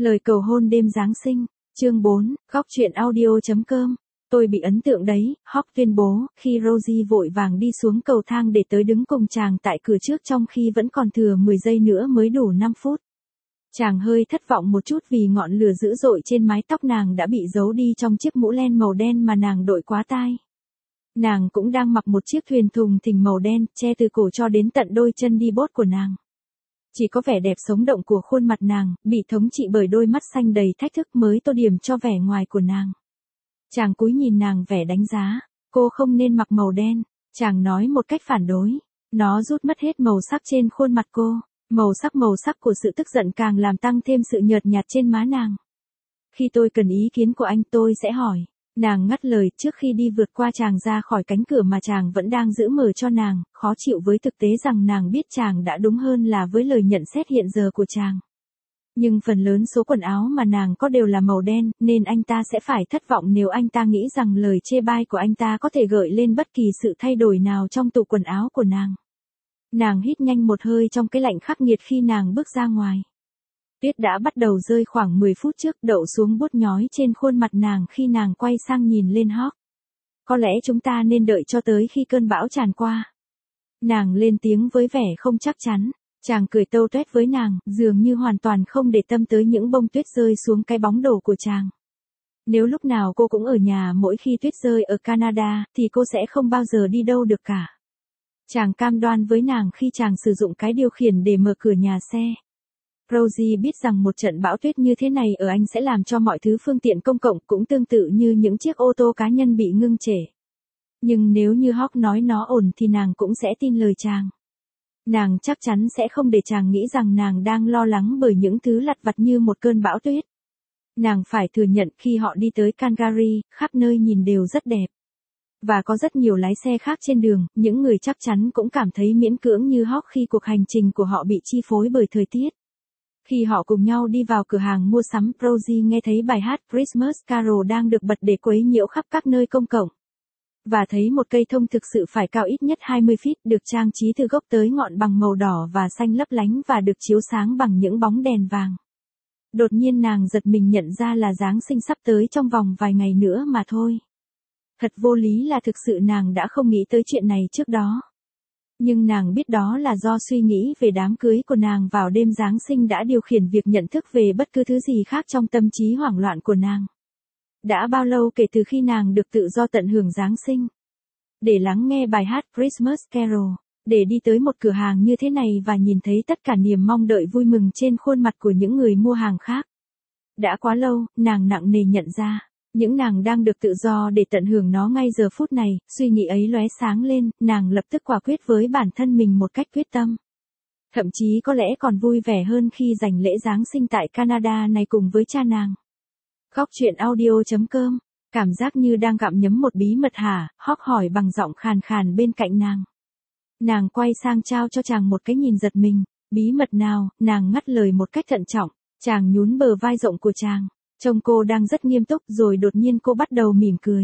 Lời cầu hôn đêm Giáng sinh, chương 4, góc truyện audio.com. Tôi bị ấn tượng đấy, Hawk tuyên bố, khi Rosie vội vàng đi xuống cầu thang để tới đứng cùng chàng tại cửa trước trong khi vẫn còn thừa 10 giây nữa mới đủ 5 phút. Chàng hơi thất vọng một chút vì ngọn lửa dữ dội trên mái tóc nàng đã bị giấu đi trong chiếc mũ len màu đen mà nàng đội quá tai. Nàng cũng đang mặc một chiếc thuyền thùng thình màu đen, che từ cổ cho đến tận đôi chân đi bốt của nàng. Chỉ có vẻ đẹp sống động của khuôn mặt nàng, bị thống trị bởi đôi mắt xanh đầy thách thức mới tô điểm cho vẻ ngoài của nàng. Chàng cúi nhìn nàng vẻ đánh giá, cô không nên mặc màu đen, chàng nói một cách phản đối. Nó rút mất hết màu sắc trên khuôn mặt cô, màu sắc của sự tức giận càng làm tăng thêm sự nhợt nhạt trên má nàng. Khi tôi cần ý kiến của anh tôi sẽ hỏi. Nàng ngắt lời trước khi đi vượt qua chàng ra khỏi cánh cửa mà chàng vẫn đang giữ mở cho nàng, khó chịu với thực tế rằng nàng biết chàng đã đúng hơn là với lời nhận xét hiện giờ của chàng. Nhưng phần lớn số quần áo mà nàng có đều là màu đen, nên anh ta sẽ phải thất vọng nếu anh ta nghĩ rằng lời chê bai của anh ta có thể gợi lên bất kỳ sự thay đổi nào trong tủ quần áo của nàng. Nàng hít nhanh một hơi trong cái lạnh khắc nghiệt khi nàng bước ra ngoài. Tuyết đã bắt đầu rơi khoảng 10 phút trước, đậu xuống buốt nhói trên khuôn mặt nàng khi nàng quay sang nhìn lên Hawk. Có lẽ chúng ta nên đợi cho tới khi cơn bão tràn qua. Nàng lên tiếng với vẻ không chắc chắn. Chàng cười tâu tuét với nàng, dường như hoàn toàn không để tâm tới những bông tuyết rơi xuống cái bóng đổ của chàng. Nếu lúc nào cô cũng ở nhà mỗi khi tuyết rơi ở Canada, thì cô sẽ không bao giờ đi đâu được cả. Chàng cam đoan với nàng khi chàng sử dụng cái điều khiển để mở cửa nhà xe. Rosie biết rằng một trận bão tuyết như thế này ở Anh sẽ làm cho mọi thứ phương tiện công cộng cũng tương tự như những chiếc ô tô cá nhân bị ngưng trệ. Nhưng nếu như Hawk nói nó ổn thì nàng cũng sẽ tin lời chàng. Nàng chắc chắn sẽ không để chàng nghĩ rằng nàng đang lo lắng bởi những thứ lặt vặt như một cơn bão tuyết. Nàng phải thừa nhận khi họ đi tới Calgary, khắp nơi nhìn đều rất đẹp. Và có rất nhiều lái xe khác trên đường, những người chắc chắn cũng cảm thấy miễn cưỡng như Hawk khi cuộc hành trình của họ bị chi phối bởi thời tiết. Khi họ cùng nhau đi vào cửa hàng mua sắm, Rosie nghe thấy bài hát Christmas Carol đang được bật để quấy nhiễu khắp các nơi công cộng. Và thấy một cây thông thực sự phải cao ít nhất 20 feet được trang trí từ gốc tới ngọn bằng màu đỏ và xanh lấp lánh và được chiếu sáng bằng những bóng đèn vàng. Đột nhiên nàng giật mình nhận ra là Giáng sinh sắp tới trong vòng vài ngày nữa mà thôi. Thật vô lý là thực sự nàng đã không nghĩ tới chuyện này trước đó. Nhưng nàng biết đó là do suy nghĩ về đám cưới của nàng vào đêm Giáng sinh đã điều khiển việc nhận thức về bất cứ thứ gì khác trong tâm trí hoảng loạn của nàng. Đã bao lâu kể từ khi nàng được tự do tận hưởng Giáng sinh? Để lắng nghe bài hát Christmas Carol, để đi tới một cửa hàng như thế này và nhìn thấy tất cả niềm mong đợi vui mừng trên khuôn mặt của những người mua hàng khác. Đã quá lâu, nàng nặng nề nhận ra. Những nàng đang được tự do để tận hưởng nó ngay giờ phút này, suy nghĩ ấy lóe sáng lên, nàng lập tức quả quyết với bản thân mình một cách quyết tâm. Thậm chí có lẽ còn vui vẻ hơn khi dành lễ Giáng sinh tại Canada này cùng với cha nàng. Góc truyện audio.com, cảm giác như đang gặm nhấm một bí mật hả? Hawk hỏi bằng giọng khàn khàn bên cạnh nàng. Nàng quay sang trao cho chàng một cái nhìn giật mình, bí mật nào? Nàng ngắt lời một cách thận trọng, chàng nhún bờ vai rộng của chàng. Trông cô đang rất nghiêm túc rồi đột nhiên cô bắt đầu mỉm cười.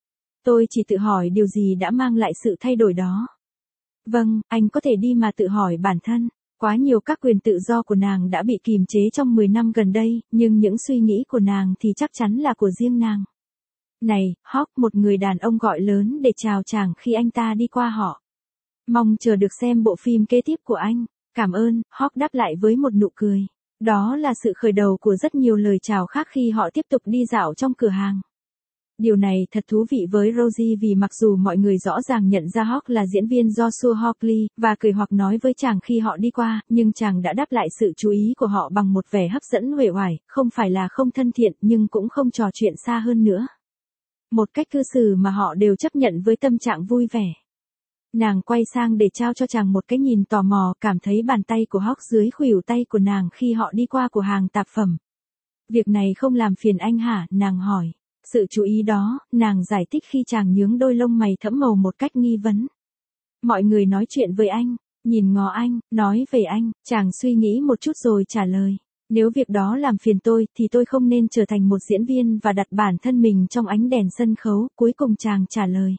Tôi chỉ tự hỏi điều gì đã mang lại sự thay đổi đó. Vâng, anh có thể đi mà tự hỏi bản thân. Quá nhiều các quyền tự do của nàng đã bị kìm chế trong 10 năm gần đây, nhưng những suy nghĩ của nàng thì chắc chắn là của riêng nàng. Này, Hawk, một người đàn ông gọi lớn để chào chàng khi anh ta đi qua họ. Mong chờ được xem bộ phim kế tiếp của anh. Cảm ơn, Hawk đáp lại với một nụ cười. Đó là sự khởi đầu của rất nhiều lời chào khác khi họ tiếp tục đi dạo trong cửa hàng. Điều này thật thú vị với Rosie vì mặc dù mọi người rõ ràng nhận ra Hawk là diễn viên Joshua Hawley, và cười hoặc nói với chàng khi họ đi qua, nhưng chàng đã đáp lại sự chú ý của họ bằng một vẻ hấp dẫn uể oải, không phải là không thân thiện nhưng cũng không trò chuyện xa hơn nữa. Một cách cư xử mà họ đều chấp nhận với tâm trạng vui vẻ. Nàng quay sang để trao cho chàng một cái nhìn tò mò, cảm thấy bàn tay của Hawk dưới khuỷu tay của nàng khi họ đi qua cửa hàng tạp phẩm. Việc này không làm phiền anh hả? Nàng hỏi. Sự chú ý đó, nàng giải thích khi chàng nhướng đôi lông mày thẫm màu một cách nghi vấn. Mọi người nói chuyện với anh, nhìn ngó anh, nói về anh, chàng suy nghĩ một chút rồi trả lời. Nếu việc đó làm phiền tôi, thì tôi không nên trở thành một diễn viên và đặt bản thân mình trong ánh đèn sân khấu, cuối cùng chàng trả lời.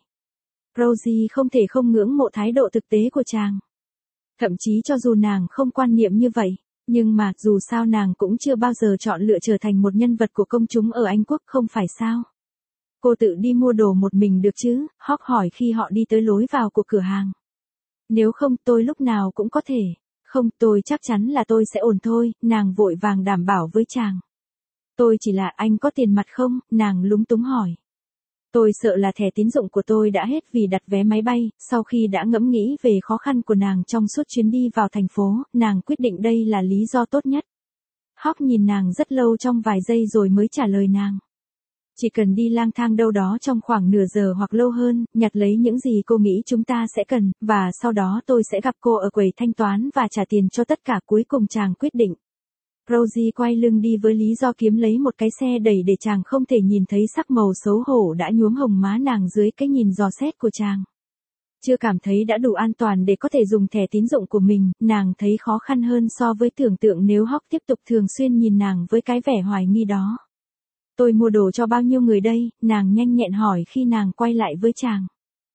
Rosie không thể không ngưỡng mộ thái độ thực tế của chàng. Thậm chí cho dù nàng không quan niệm như vậy, Nhưng mà, dù sao nàng cũng chưa bao giờ chọn lựa trở thành một nhân vật của công chúng ở Anh Quốc không phải sao? Cô tự đi mua đồ một mình được chứ? Hawk hỏi khi họ đi tới lối vào của cửa hàng. Nếu không tôi lúc nào cũng có thể. Không, tôi chắc chắn là tôi sẽ ổn thôi, nàng vội vàng đảm bảo với chàng. Tôi chỉ là anh có tiền mặt không? Nàng lúng túng hỏi. Tôi sợ là thẻ tín dụng của tôi đã hết vì đặt vé máy bay. Sau khi đã ngẫm nghĩ về khó khăn của nàng trong suốt chuyến đi vào thành phố, nàng quyết định đây là lý do tốt nhất. Hawk nhìn nàng rất lâu trong vài giây rồi mới trả lời nàng. Chỉ cần đi lang thang đâu đó trong khoảng nửa giờ hoặc lâu hơn, nhặt lấy những gì cô nghĩ chúng ta sẽ cần, và sau đó tôi sẽ gặp cô ở quầy thanh toán và trả tiền cho tất cả. Cuối cùng chàng quyết định. Rosie quay lưng đi với lý do kiếm lấy một cái xe đẩy để chàng không thể nhìn thấy sắc màu xấu hổ đã nhuốm hồng má nàng dưới cái nhìn dò xét của chàng. Chưa cảm thấy đã đủ an toàn để có thể dùng thẻ tín dụng của mình, nàng thấy khó khăn hơn so với tưởng tượng nếu Hawk tiếp tục thường xuyên nhìn nàng với cái vẻ hoài nghi đó. Tôi mua đồ cho bao nhiêu người đây? Nàng nhanh nhẹn hỏi khi nàng quay lại với chàng.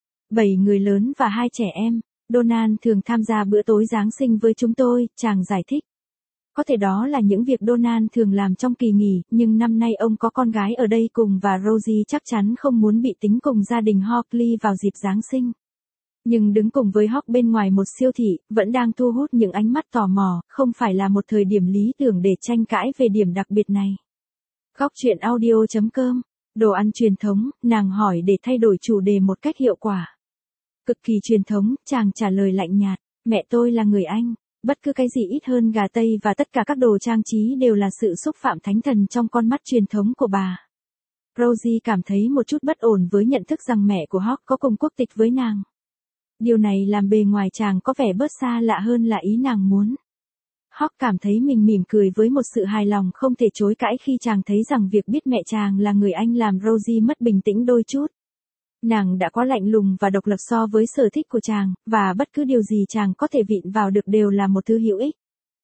7 người lớn và 2 trẻ em. Donald thường tham gia bữa tối Giáng sinh với chúng tôi, chàng giải thích. Có thể đó là những việc Donald thường làm trong kỳ nghỉ, nhưng năm nay ông có con gái ở đây cùng và Rosie chắc chắn không muốn bị tính cùng gia đình Hockley vào dịp Giáng sinh. Nhưng đứng cùng với Hawk bên ngoài một siêu thị, vẫn đang thu hút những ánh mắt tò mò, không phải là một thời điểm lý tưởng để tranh cãi về điểm đặc biệt này. Góc truyện audio.com, đồ ăn truyền thống, nàng hỏi để thay đổi chủ đề một cách hiệu quả. Cực kỳ truyền thống, chàng trả lời lạnh nhạt, mẹ tôi là người Anh, bất cứ cái gì ít hơn gà Tây và tất cả các đồ trang trí đều là sự xúc phạm thánh thần trong con mắt truyền thống của bà. Rosie cảm thấy một chút bất ổn với nhận thức rằng mẹ của Hawk có cùng quốc tịch với nàng. Điều này làm bề ngoài chàng có vẻ bớt xa lạ hơn là ý nàng muốn. Hawk cảm thấy mình mỉm cười với một sự hài lòng không thể chối cãi khi chàng thấy rằng việc biết mẹ chàng là người Anh làm Rosie mất bình tĩnh đôi chút. Nàng đã quá lạnh lùng và độc lập so với sở thích của chàng, và bất cứ điều gì chàng có thể vịn vào được đều là một thứ hữu ích.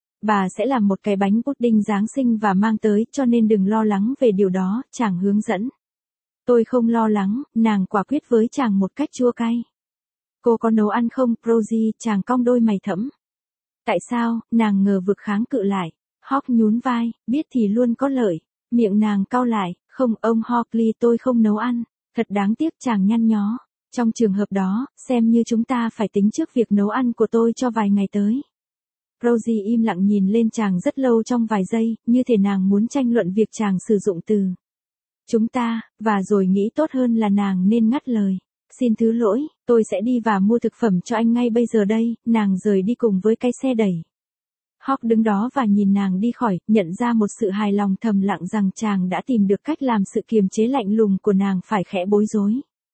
Bà sẽ làm một cái bánh pudding Giáng sinh và mang tới, cho nên đừng lo lắng về điều đó, chàng hướng dẫn. Tôi không lo lắng, nàng quả quyết với chàng một cách chua cay. Cô có nấu ăn không, Rosie? Chàng cong đôi mày thẫm. Tại sao? Nàng ngờ vực kháng cự lại. Hawk nhún vai, biết thì luôn có lợi. Miệng nàng cau lại, không ông Hockley tôi không nấu ăn. Thật đáng tiếc chàng nhăn nhó. Trong trường hợp đó, xem như chúng ta phải tính trước việc nấu ăn của tôi cho vài ngày tới. Rosie im lặng nhìn lên chàng rất lâu trong vài giây, như thể nàng muốn tranh luận việc chàng sử dụng từ chúng ta, và rồi nghĩ tốt hơn là nàng nên ngắt lời. Xin thứ lỗi, tôi sẽ đi và mua thực phẩm cho anh ngay bây giờ đây, nàng rời đi cùng với cái xe đẩy. Hawk đứng đó và nhìn nàng đi khỏi, nhận ra một sự hài lòng thầm lặng rằng chàng đã tìm được cách làm sự kiềm chế lạnh lùng của nàng phải khẽ bối rối.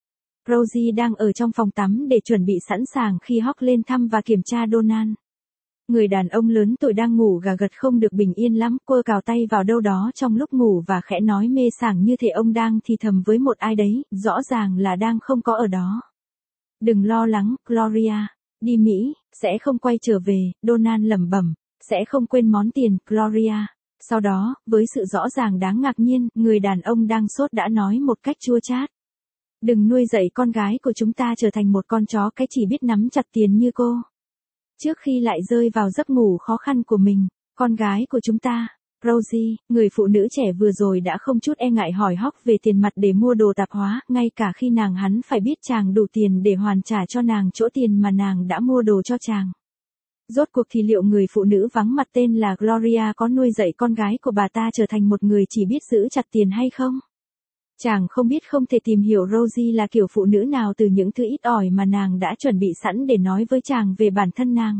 Rosie đang ở trong phòng tắm để chuẩn bị sẵn sàng khi Hawk lên thăm và kiểm tra Donald. Người đàn ông lớn tuổi đang ngủ gà gật không được bình yên lắm, cô cào tay vào đâu đó trong lúc ngủ và khẽ nói mê sảng như thể ông đang thì thầm với một ai đấy, rõ ràng là đang không có ở đó. Đừng lo lắng, Gloria, đi Mỹ, sẽ không quay trở về, Donald lẩm bẩm, sẽ không quên món tiền, Gloria. Sau đó, với sự rõ ràng đáng ngạc nhiên, người đàn ông đang sốt đã nói một cách chua chát. Đừng nuôi dạy con gái của chúng ta trở thành một con chó cái chỉ biết nắm chặt tiền như cô. Trước khi lại rơi vào giấc ngủ khó khăn của mình, con gái của chúng ta, Rosie, người phụ nữ trẻ vừa rồi đã không chút e ngại hỏi Hawk về tiền mặt để mua đồ tạp hóa, ngay cả khi hắn phải biết chàng đủ tiền để hoàn trả cho nàng chỗ tiền mà nàng đã mua đồ cho chàng. Rốt cuộc thì liệu người phụ nữ vắng mặt tên là Gloria có nuôi dạy con gái của bà ta trở thành một người chỉ biết giữ chặt tiền hay không? Chàng không biết không thể tìm hiểu Rosie là kiểu phụ nữ nào từ những thứ ít ỏi mà nàng đã chuẩn bị sẵn để nói với chàng về bản thân nàng.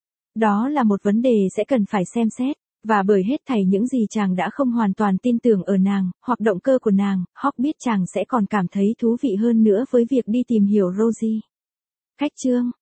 Đó là một vấn đề sẽ cần phải xem xét, và bởi hết thảy những gì chàng đã không hoàn toàn tin tưởng ở nàng, hoặc động cơ của nàng, Hawk biết chàng sẽ còn cảm thấy thú vị hơn nữa với việc đi tìm hiểu Rosie. Cách chương